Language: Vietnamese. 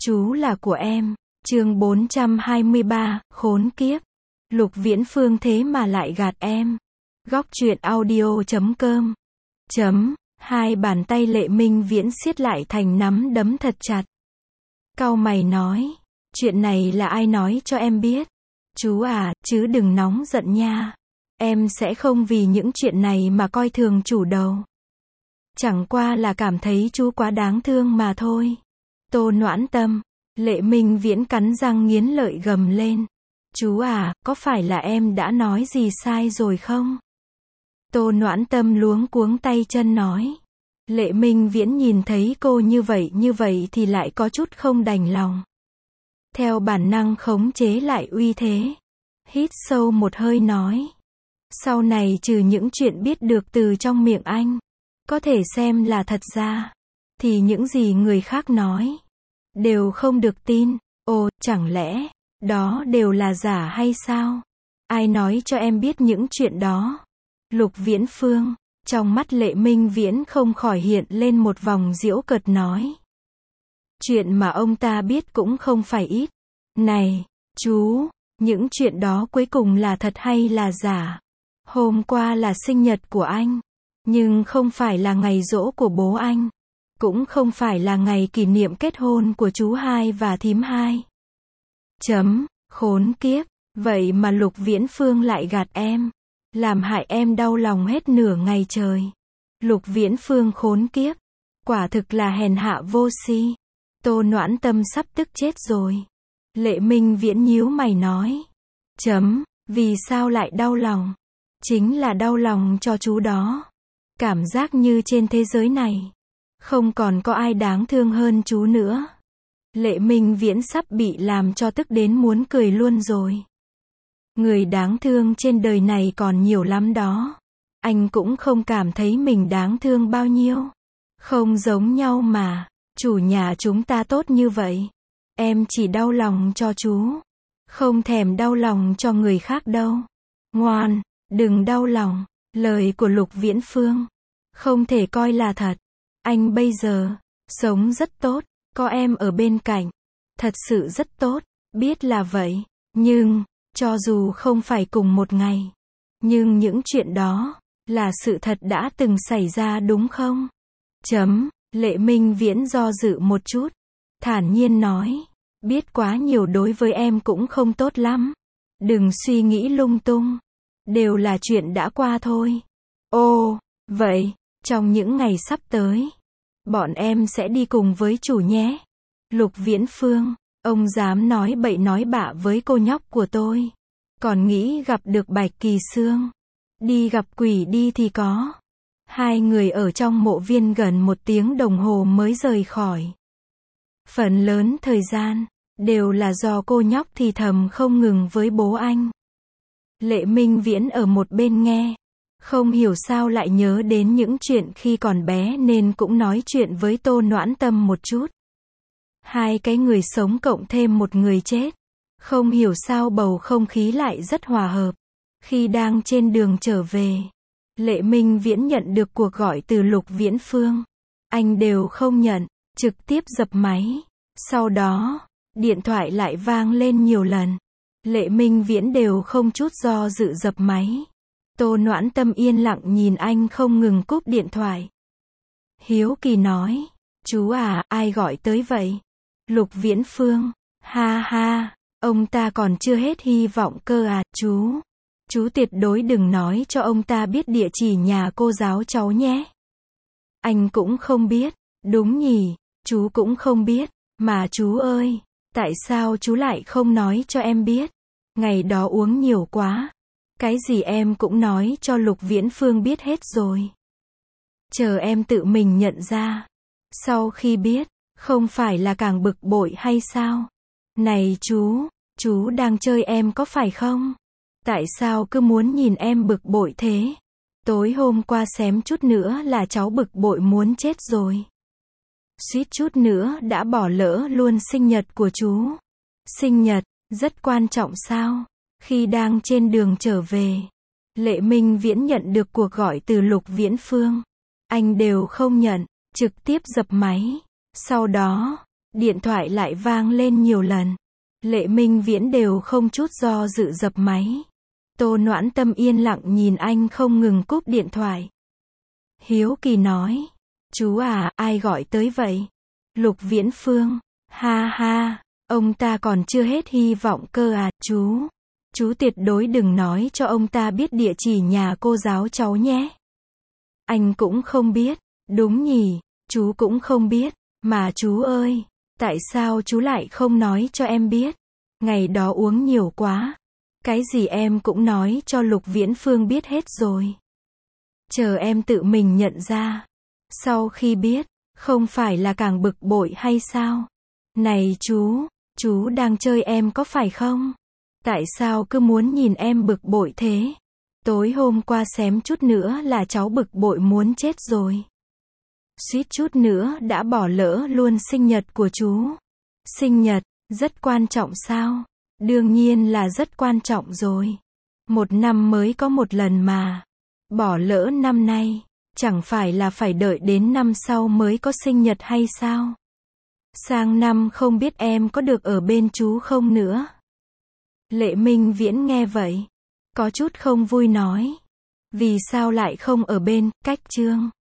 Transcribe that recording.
Chú là của em. Chương 423, khốn kiếp. Lục Viễn Phương thế mà lại gạt em. Góc truyện audio.com. Hai bàn tay Lệ Minh Viễn siết lại thành nắm đấm thật chặt. Cau mày nói, chuyện này là ai nói cho em biết? Chú à, chứ đừng nóng giận nha. Em sẽ không vì những chuyện này mà coi thường chủ đâu. Chẳng qua là cảm thấy chú quá đáng thương mà thôi. Tô Noãn Tâm. Lệ Minh Viễn cắn răng nghiến lợi gầm lên. Chú à, có phải là em đã nói gì sai rồi không? Tô Noãn Tâm luống cuống tay chân nói. Lệ Minh Viễn nhìn thấy cô như vậy thì lại có chút không đành lòng. Theo bản năng khống chế lại uy thế. Hít sâu một hơi nói. Sau này trừ những chuyện biết được từ trong miệng anh, có thể xem là thật ra, thì những gì người khác nói, đều không được tin. Ồ, chẳng lẽ, đó đều là giả hay sao? Ai nói cho em biết những chuyện đó? Lục Viễn Phương. Trong mắt Lệ Minh Viễn không khỏi hiện lên một vòng giễu cợt nói. Chuyện mà ông ta biết cũng không phải ít. Này, chú, những chuyện đó cuối cùng là thật hay là giả? Hôm qua là sinh nhật của anh, nhưng không phải là ngày giỗ của bố anh, cũng không phải là ngày kỷ niệm kết hôn của chú hai và thím hai. Khốn kiếp, vậy mà Lục Viễn Phương lại gạt em, làm hại em đau lòng hết nửa ngày trời. Lục Viễn Phương khốn kiếp, quả thực là hèn hạ vô si. Tô Noãn Tâm sắp tức chết rồi. Lệ Minh Viễn nhíu mày nói. Vì sao lại đau lòng? Chính là đau lòng cho chú đó. Cảm giác như trên thế giới này, không còn có ai đáng thương hơn chú nữa. Lệ Minh Viễn sắp bị làm cho tức đến muốn cười luôn rồi. Người đáng thương trên đời này còn nhiều lắm đó. Anh cũng không cảm thấy mình đáng thương bao nhiêu. Không giống nhau mà. Chủ nhà chúng ta tốt như vậy. Em chỉ đau lòng cho chú. Không thèm đau lòng cho người khác đâu. Ngoan, đừng đau lòng. Lời của Lục Viễn Phương không thể coi là thật. Anh bây giờ sống rất tốt, có em ở bên cạnh. Thật sự rất tốt, biết là vậy. Nhưng, cho dù không phải cùng một ngày, nhưng những chuyện đó là sự thật đã từng xảy ra đúng không? Lệ Minh Viễn do dự một chút, thản nhiên nói, biết quá nhiều đối với em cũng không tốt lắm. Đừng suy nghĩ lung tung, đều là chuyện đã qua thôi. Ồ, vậy, trong những ngày sắp tới, bọn em sẽ đi cùng với chủ nhé. Lục Viễn Phương, ông dám nói bậy nói bạ với cô nhóc của tôi. Còn nghĩ gặp được Bạch Kỳ Sương. Đi gặp quỷ đi thì có. Hai người ở trong mộ viên gần 1 tiếng đồng hồ mới rời khỏi. Phần lớn thời gian, đều là do cô nhóc thì thầm không ngừng với bố anh. Lệ Minh Viễn ở một bên nghe. Không hiểu sao lại nhớ đến những chuyện khi còn bé nên cũng nói chuyện với Tô Noãn Tâm một chút. Hai cái người sống cộng thêm một người chết. Không hiểu sao bầu không khí lại rất hòa hợp. Khi đang trên đường trở về, Lệ Minh Viễn nhận được cuộc gọi từ Lục Viễn Phương. Anh đều không nhận, trực tiếp dập máy. Sau đó, điện thoại lại vang lên nhiều lần. Lệ Minh Viễn đều không chút do dự dập máy. Tô Noãn Tâm yên lặng nhìn anh không ngừng cúp điện thoại. Hiếu kỳ nói, chú à, ai gọi tới vậy? Lục Viễn Phương, ha ha, ông ta còn chưa hết hy vọng cơ à, chú tuyệt đối đừng nói cho ông ta biết địa chỉ nhà cô giáo cháu nhé. Anh cũng không biết, đúng nhỉ, chú cũng không biết, mà chú ơi, tại sao chú lại không nói cho em biết? Ngày đó uống nhiều quá. Cái gì em cũng nói cho Lục Viễn Phương biết hết rồi. Chờ em tự mình nhận ra. Sau khi biết, không phải là càng bực bội hay sao? Này chú đang chơi em có phải không? Tại sao cứ muốn nhìn em bực bội thế? Tối hôm qua xém chút nữa là cháu bực bội muốn chết rồi. Suýt chút nữa đã bỏ lỡ luôn sinh nhật của chú. Sinh nhật, rất quan trọng sao? Khi đang trên đường trở về, Lệ Minh Viễn nhận được cuộc gọi từ Lục Viễn Phương. Anh đều không nhận, trực tiếp dập máy. Sau đó, Điện thoại lại vang lên nhiều lần. Lệ Minh Viễn đều không chút do dự dập máy. Tô Noãn Tâm yên lặng nhìn anh không ngừng cúp điện thoại. Hiếu kỳ nói, chú à, ai gọi tới vậy? Lục Viễn Phương, ha ha, ông ta còn chưa hết hy vọng cơ à, chú tuyệt đối đừng nói cho ông ta biết địa chỉ nhà cô giáo cháu nhé. Anh cũng không biết, đúng nhỉ, chú cũng không biết, mà chú ơi, tại sao chú lại không nói cho em biết? Ngày đó uống nhiều quá, cái gì em cũng nói cho Lục Viễn Phương biết hết rồi. Chờ em tự mình nhận ra. Sau khi biết, không phải là càng bực bội hay sao? Này chú đang chơi em có phải không? Tại sao cứ muốn nhìn em bực bội thế? Tối hôm qua xém chút nữa là cháu bực bội muốn chết rồi. Suýt chút nữa đã bỏ lỡ luôn sinh nhật của chú. Sinh nhật, rất quan trọng sao? Đương nhiên là rất quan trọng rồi. Một năm mới có một lần mà. Bỏ lỡ năm nay, chẳng phải là phải đợi đến năm sau mới có sinh nhật hay sao? Sang năm không biết em có được ở bên chú không nữa. Lệ Minh Viễn nghe vậy, có chút không vui nói. Vì sao lại không ở bên, cách Trương?